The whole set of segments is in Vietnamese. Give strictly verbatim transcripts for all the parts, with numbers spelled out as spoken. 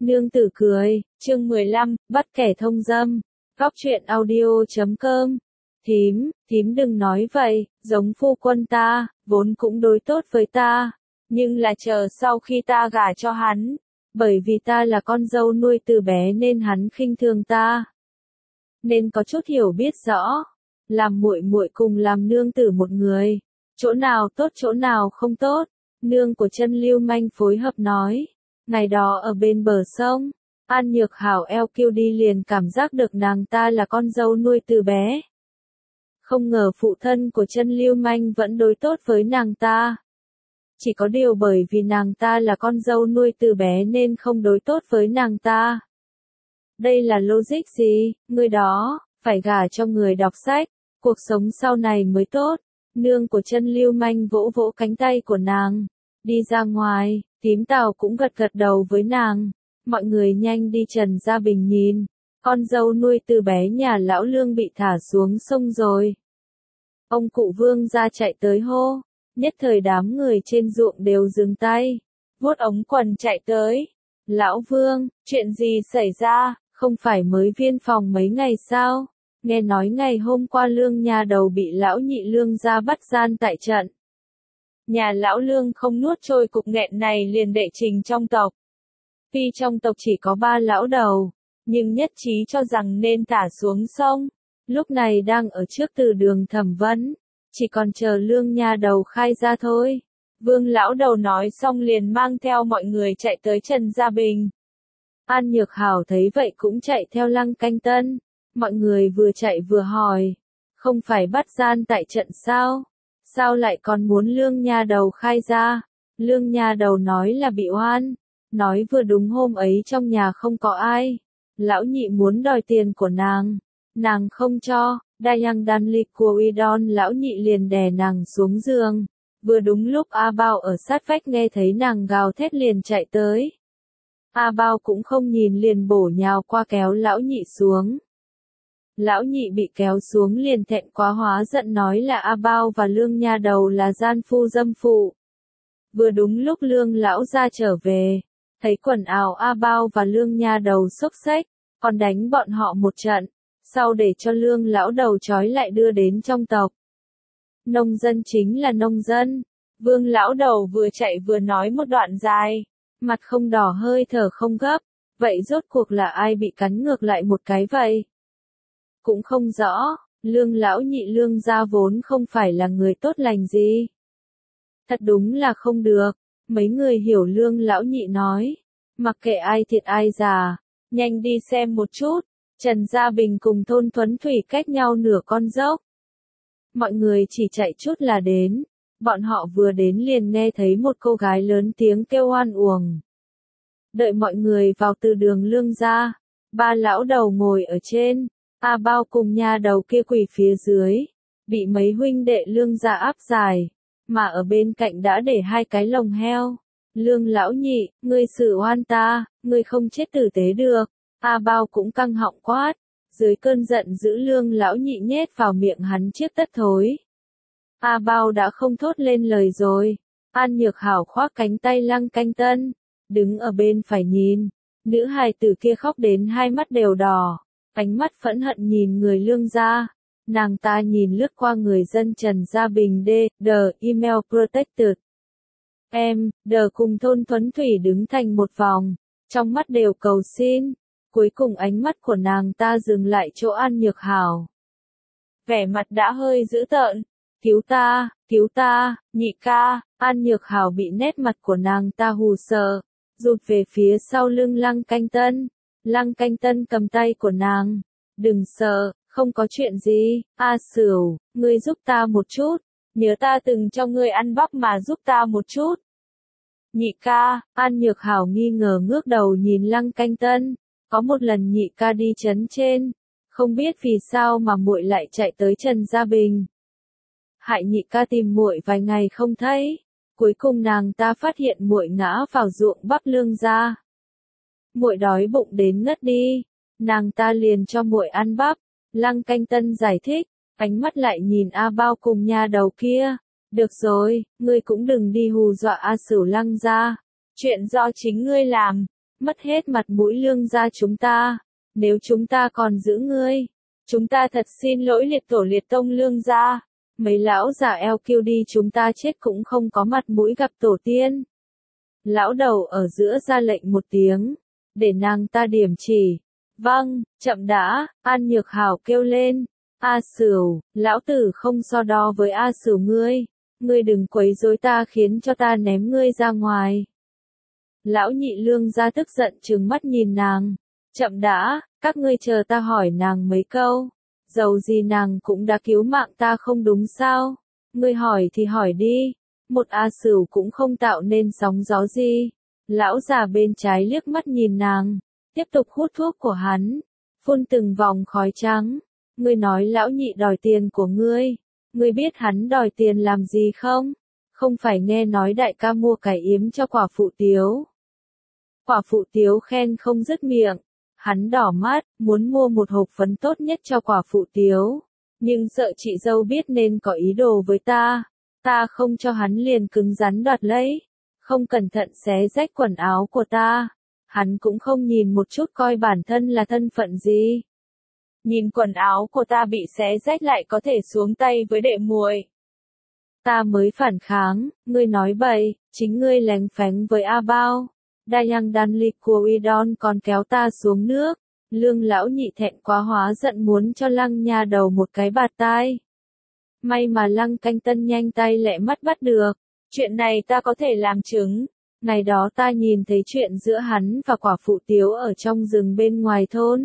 Nương tử cười, chương mười lăm, bắt kẻ thông dâm. Góc truyện audio chấm com. Thím, thím đừng nói vậy, giống phu quân ta, vốn cũng đối tốt với ta, nhưng là chờ sau khi ta gả cho hắn, bởi vì ta là con dâu nuôi từ bé nên hắn khinh thường ta. Nên có chút hiểu biết rõ, làm muội muội cùng làm nương tử một người, chỗ nào tốt chỗ nào không tốt. Nương của Chân Lưu Manh phối hợp nói, ngày đó ở bên bờ sông, An Nhược Hảo eo kêu đi liền cảm giác được nàng ta là con dâu nuôi từ bé. Không ngờ phụ thân của Chân Lưu Manh vẫn đối tốt với nàng ta. Chỉ có điều bởi vì nàng ta là con dâu nuôi từ bé nên không đối tốt với nàng ta. Đây là logic gì, người đó, phải gả cho người đọc sách, cuộc sống sau này mới tốt. Nương của Chân Lưu Manh vỗ vỗ cánh tay của nàng, đi ra ngoài, Tím Tào cũng gật gật đầu với nàng. Mọi người nhanh đi Trần Gia Bình nhìn, con dâu nuôi từ bé nhà lão Lương bị thả xuống sông rồi. Ông cụ Vương ra chạy tới hô, nhất thời đám người trên ruộng đều dừng tay, vuốt ống quần chạy tới. Lão Vương, chuyện gì xảy ra, không phải mới viên phòng mấy ngày sao? Nghe nói ngày hôm qua Lương nhà đầu bị lão nhị Lương gia bắt gian tại trận. Nhà lão Lương không nuốt trôi cục nghẹn này liền đệ trình trong tộc. Tuy trong tộc chỉ có ba lão đầu, nhưng nhất trí cho rằng nên thả xuống sông. Lúc này đang ở trước từ đường thẩm vấn, chỉ còn chờ Lương nhà đầu khai ra thôi. Vương lão đầu nói xong liền mang theo mọi người chạy tới Trần Gia Bình. An Nhược Hảo thấy vậy cũng chạy theo Lăng Canh Tân. Mọi người vừa chạy vừa hỏi, không phải bắt gian tại trận sao? Sao lại còn muốn Lương nhà đầu khai ra? Lương nhà đầu nói là bị oan, nói vừa đúng hôm ấy trong nhà không có ai. Lão nhị muốn đòi tiền của nàng, nàng không cho, Dayang đan lịch của Udon lão nhị liền đè nàng xuống giường. Vừa đúng lúc A Bao ở sát vách nghe thấy nàng gào thét liền chạy tới. A Bao cũng không nhìn liền bổ nhào qua kéo lão nhị xuống. Lão nhị bị kéo xuống liền thẹn quá hóa giận nói là A Bao và Lương nhà đầu là gian phu dâm phụ. Vừa đúng lúc Lương lão ra trở về, thấy quần áo A Bao và Lương nhà đầu xốc xếch, còn đánh bọn họ một trận, sau để cho Lương lão đầu trói lại đưa đến trong tộc. Nông dân chính là nông dân. Vương lão đầu vừa chạy vừa nói một đoạn dài, mặt không đỏ hơi thở không gấp, vậy rốt cuộc là ai bị cắn ngược lại một cái vậy? Cũng không rõ, Lương lão nhị Lương gia vốn không phải là người tốt lành gì. Thật đúng là không được, mấy người hiểu Lương lão nhị nói, mặc kệ ai thiệt ai già, nhanh đi xem một chút, Trần Gia Bình cùng thôn Thuấn Thủy cách nhau nửa con dốc. Mọi người chỉ chạy chút là đến, bọn họ vừa đến liền nghe thấy một cô gái lớn tiếng kêu oan uổng. Đợi mọi người vào từ đường Lương gia, ba lão đầu ngồi ở trên, A Bao cùng nhà đầu kia quỳ phía dưới, bị mấy huynh đệ Lương gia áp giải, mà ở bên cạnh đã để hai cái lồng heo. Lương lão nhị, ngươi xử oan ta, ngươi không chết tử tế được. A Bao cũng căng họng quát, dưới cơn giận giữ Lương lão nhị nhét vào miệng hắn chiếc tất thối. A Bao đã không thốt lên lời rồi. An Nhược Hảo khoác cánh tay Lăng Canh Tân, đứng ở bên phải nhìn, nữ hài tử kia khóc đến hai mắt đều đỏ, ánh mắt phẫn hận nhìn người Lương gia. Nàng ta nhìn lướt qua người dân Trần Gia Bình D, The Email Protected. Em, The cùng thôn Thuấn Thủy đứng thành một vòng, trong mắt đều cầu xin. Cuối cùng ánh mắt của nàng ta dừng lại chỗ An Nhược Hảo. Vẻ mặt đã hơi dữ tợn. Cứu ta, cứu ta, nhị ca. An Nhược Hảo bị nét mặt của nàng ta hù sợ, rụt về phía sau lưng Lăng Canh Tân. Lăng Canh Tân cầm tay của nàng. Đừng sợ, không có chuyện gì. A Sửu, ngươi giúp ta một chút. Nhớ ta từng cho ngươi ăn bắp mà giúp ta một chút. Nhị ca. An Nhược Hảo nghi ngờ ngước đầu nhìn Lăng Canh Tân. Có một lần nhị ca đi trấn trên, không biết vì sao mà muội lại chạy tới Trần Gia Bình. Hại nhị ca tìm muội vài ngày không thấy, cuối cùng nàng ta phát hiện muội ngã vào ruộng bắp Lương gia. Muội đói bụng đến ngất đi, nàng ta liền cho muội ăn bắp. Lăng Canh Tân giải thích, ánh mắt lại nhìn A Bao cùng nhà đầu kia. Được rồi, ngươi cũng đừng đi hù dọa A Sửu Lăng gia, chuyện do chính ngươi làm. mất hết mặt mũi Lương gia chúng ta. Nếu chúng ta còn giữ ngươi, chúng ta thật xin lỗi liệt tổ liệt tông Lương gia. Mấy lão già eo kiêu đi chúng ta chết cũng không có mặt mũi gặp tổ tiên. Lão đầu ở giữa ra lệnh một tiếng, để nàng ta điểm chỉ. Vâng, chậm đã, An Nhược Hảo kêu lên. A Sửu, lão tử không so đo với A Sửu ngươi. Ngươi đừng quấy rối ta khiến cho ta ném ngươi ra ngoài. Lão nhị Lương gia tức giận trừng mắt nhìn nàng. Chậm đã, các ngươi chờ ta hỏi nàng mấy câu. Dầu gì nàng cũng đã cứu mạng ta không đúng sao? Ngươi hỏi thì hỏi đi. Một A Sửu cũng không tạo nên sóng gió gì. Lão già bên trái liếc mắt nhìn nàng, tiếp tục hút thuốc của hắn, phun từng vòng khói trắng. Ngươi nói lão nhị đòi tiền của ngươi. Ngươi biết hắn đòi tiền làm gì không? Không phải nghe nói đại ca mua cải yếm cho quả phụ Tiếu. Quả phụ Tiếu khen không dứt miệng. Hắn đỏ mắt, muốn mua một hộp phấn tốt nhất cho quả phụ Tiếu. Nhưng sợ chị dâu biết nên có ý đồ với ta. Ta không cho hắn liền cứng rắn đoạt lấy. Không cẩn thận xé rách quần áo của ta. Hắn cũng không nhìn một chút coi bản thân là thân phận gì. Nhìn quần áo của ta bị xé rách lại có thể xuống tay với đệ muội. Ta mới phản kháng, ngươi nói bậy, chính ngươi lén phén với A Bao. Dayang đan ly của Udon còn kéo ta xuống nước. Lương lão nhị thẹn quá hóa giận muốn cho Lăng nha đầu một cái bạt tai. May mà Lăng Canh Tân nhanh tay lẹ mắt bắt được. Chuyện này ta có thể làm chứng. Ngày đó ta nhìn thấy chuyện giữa hắn và quả phụ Tiếu ở trong rừng bên ngoài thôn.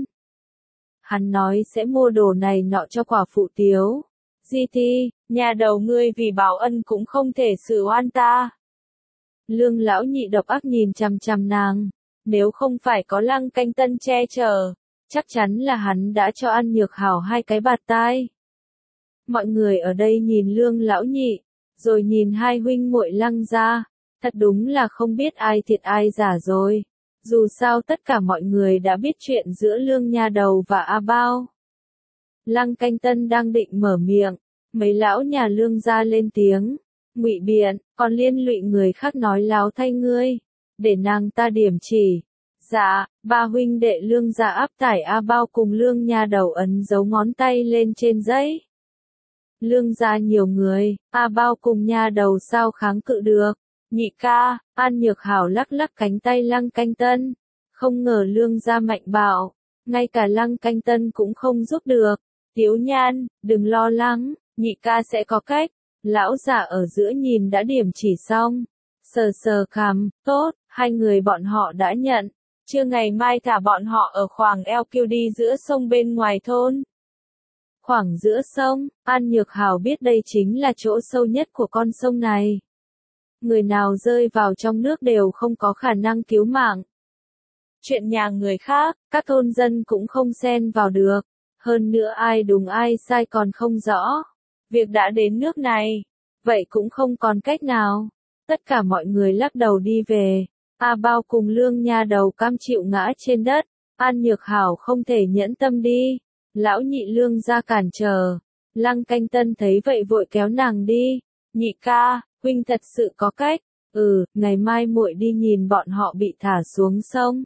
Hắn nói sẽ mua đồ này nọ cho quả phụ Tiếu. Di Ti, nhà đầu ngươi vì báo ân cũng không thể xử oan ta. Lương lão nhị độc ác nhìn chằm chằm nàng. Nếu không phải có Lăng Canh Tân che chở, chắc chắn là hắn đã cho An Nhược Hảo hai cái bạt tai. Mọi người ở đây nhìn Lương lão nhị, rồi nhìn hai huynh muội Lăng gia, thật đúng là không biết ai thiệt ai giả rồi. Dù sao tất cả mọi người đã biết chuyện giữa Lương nha đầu và A Bao. Lăng Canh Tân đang định mở miệng, mấy lão nhà Lương gia lên tiếng, ngụy biện, còn liên lụy người khác nói láo thay ngươi, để nàng ta điểm chỉ. Dạ, ba huynh đệ Lương gia áp tải A Bao cùng Lương nha đầu ấn dấu ngón tay lên trên giấy. Lương gia nhiều người, A Bao cùng nha đầu sao kháng cự được. Nhị ca, An Nhược Hảo lắc lắc cánh tay Lăng Canh Tân. Không ngờ Lương gia mạnh bạo, ngay cả Lăng Canh Tân cũng không giúp được. Tiếu Nhan, đừng lo lắng, nhị ca sẽ có cách. Lão giả ở giữa nhìn đã điểm chỉ xong. Sờ sờ cằm, tốt, hai người bọn họ đã nhận. Trưa ngày mai thả bọn họ ở khoảng eo kiêu đi giữa sông bên ngoài thôn. Khoảng giữa sông, An Nhược Hảo biết đây chính là chỗ sâu nhất của con sông này. Người nào rơi vào trong nước đều không có khả năng cứu mạng. Chuyện nhà người khác, các thôn dân cũng không xen vào được. Hơn nữa ai đúng ai sai còn không rõ. Việc đã đến nước này, vậy cũng không còn cách nào. Tất cả mọi người lắc đầu đi về. A Bao cùng Lương nha đầu cam chịu ngã trên đất. An Nhược Hảo không thể nhẫn tâm đi. Lão nhị Lương ra cản trở. Lăng Canh Tân thấy vậy vội kéo nàng đi. Nhị ca, huynh thật sự có cách. Ừ, ngày mai muội đi nhìn bọn họ bị thả xuống sông.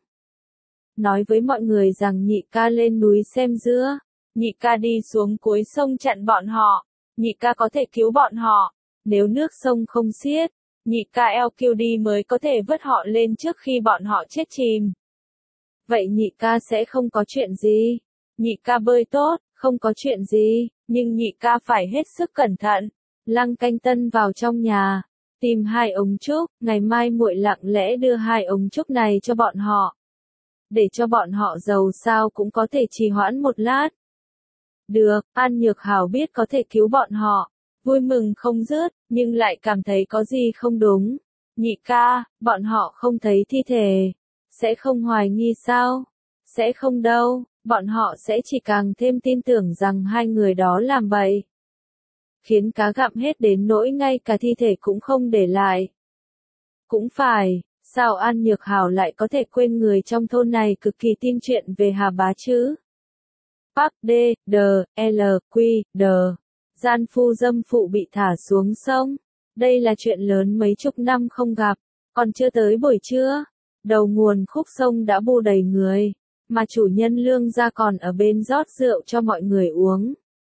Nói với mọi người rằng nhị ca lên núi xem dưa. Nhị ca đi xuống cuối sông chặn bọn họ. Nhị ca có thể cứu bọn họ. Nếu nước sông không xiết, nhị ca eo kiêu đi mới có thể vớt họ lên trước khi bọn họ chết chìm. Vậy nhị ca sẽ không có chuyện gì. Nhị ca bơi tốt, không có chuyện gì, nhưng nhị ca phải hết sức cẩn thận. Lăng Canh Tân vào trong nhà, tìm hai ống trúc, ngày mai muội lặng lẽ đưa hai ống trúc này cho bọn họ. Để cho bọn họ dầu sao cũng có thể trì hoãn một lát. Được, An Nhược Hảo biết có thể cứu bọn họ. Vui mừng không dứt, nhưng lại cảm thấy có gì không đúng. Nhị ca, bọn họ không thấy thi thể. Sẽ không hoài nghi sao? Sẽ không đâu, bọn họ sẽ chỉ càng thêm tin tưởng rằng hai người đó làm bậy. Khiến cá gặm hết đến nỗi ngay cả thi thể cũng không để lại. Cũng phải, sao An Nhược Hảo lại có thể quên người trong thôn này cực kỳ tin chuyện về Hà Bá chứ? Park D, D, L, Q, D. Gian phu dâm phụ bị thả xuống sông. Đây là chuyện lớn mấy chục năm không gặp. Còn chưa tới buổi trưa, đầu nguồn khúc sông đã bu đầy người, mà chủ nhân Lương gia còn ở bên rót rượu cho mọi người uống.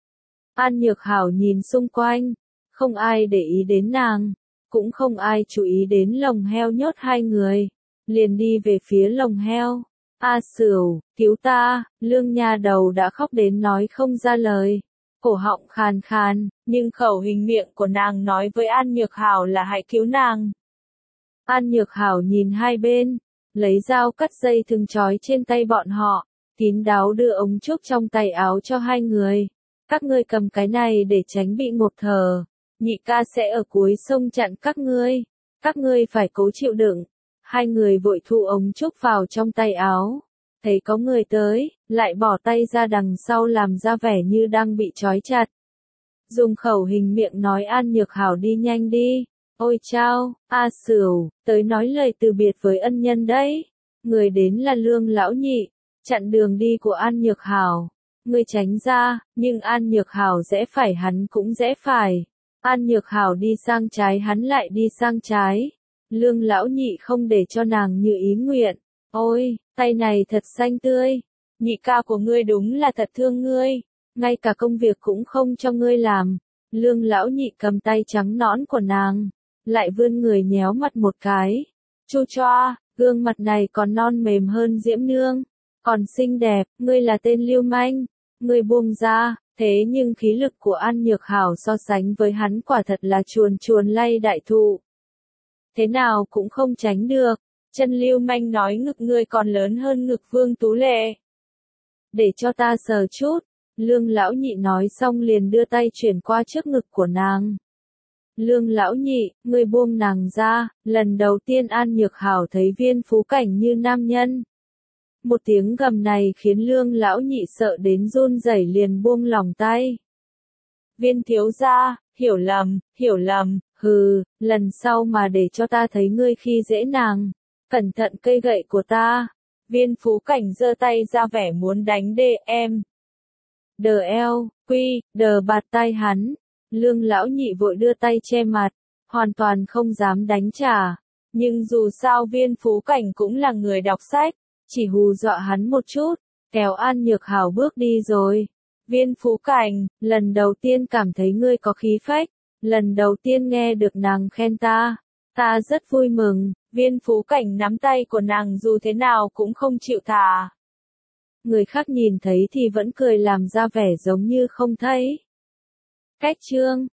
An Nhược Hảo nhìn xung quanh, không ai để ý đến nàng, cũng không ai chú ý đến lồng heo nhốt hai người, liền đi về phía lồng heo. A Sửu, cứu ta, Lương nha đầu đã khóc đến nói không ra lời, cổ họng khàn khàn, nhưng khẩu hình miệng của nàng nói với An Nhược Hảo là hãy cứu nàng. An Nhược Hảo nhìn hai bên, lấy dao cắt dây thừng trói trên tay bọn họ, kín đáo đưa ống trúc trong tay áo cho hai người. Các ngươi cầm cái này để tránh bị ngộp thở, nhị ca sẽ ở cuối sông chặn các ngươi, các ngươi phải cố chịu đựng. Hai người vội thu ống trúc vào trong tay áo, thấy có người tới, lại bỏ tay ra đằng sau làm ra vẻ như đang bị trói chặt. Dùng khẩu hình miệng nói An Nhược Hảo đi nhanh đi. Ôi chao, A Sửu, tới nói lời từ biệt với ân nhân đấy. Người đến là Lương lão nhị, chặn đường đi của An Nhược Hảo. Người tránh ra, nhưng An Nhược Hảo rẽ phải hắn cũng rẽ phải. An Nhược Hảo đi sang trái hắn lại đi sang trái. Lương lão nhị không để cho nàng như ý nguyện. Ôi, tay này thật xanh tươi. Nhị ca của ngươi đúng là thật thương ngươi. Ngay cả công việc cũng không cho ngươi làm. Lương lão nhị cầm tay trắng nõn của nàng, lại vươn người nhéo mặt một cái. Chu choa, gương mặt này còn non mềm hơn Diễm Nương, còn xinh đẹp, ngươi là tên lưu manh, ngươi buông ra. Thế nhưng khí lực của An Nhược Hảo so sánh với hắn quả thật là chuồn chuồn lay đại thụ. Thế nào cũng không tránh được. Chân lưu manh nói ngực ngươi còn lớn hơn ngực Vương Tú Lệ. Để cho ta sờ chút. Lương lão nhị nói xong liền đưa tay chuyển qua trước ngực của nàng. Lương lão nhị, ngươi buông nàng ra. Lần đầu tiên An Nhược Hảo thấy Viên Phú Cảnh như nam nhân. Một tiếng gầm này khiến Lương lão nhị sợ đến run rẩy liền buông lòng tay. Viên thiếu gia, hiểu lầm, hiểu lầm, hừ, lần sau mà để cho ta thấy ngươi khi dễ nàng. Cẩn thận cây gậy của ta. Viên Phú Cảnh giơ tay ra vẻ muốn đánh đê em. Đờ eo, quy, đờ bạt tay hắn. Lương lão nhị vội đưa tay che mặt, hoàn toàn không dám đánh trả. Nhưng dù sao Viên Phú Cảnh cũng là người đọc sách, chỉ hù dọa hắn một chút, kéo An Nhược Hảo bước đi rồi. Viên Phú Cảnh, lần đầu tiên cảm thấy ngươi có khí phách, lần đầu tiên nghe được nàng khen ta, ta rất vui mừng. Viên Phú Cảnh nắm tay của nàng dù thế nào cũng không chịu thả. Người khác nhìn thấy thì vẫn cười làm ra vẻ giống như không thấy. Cách chương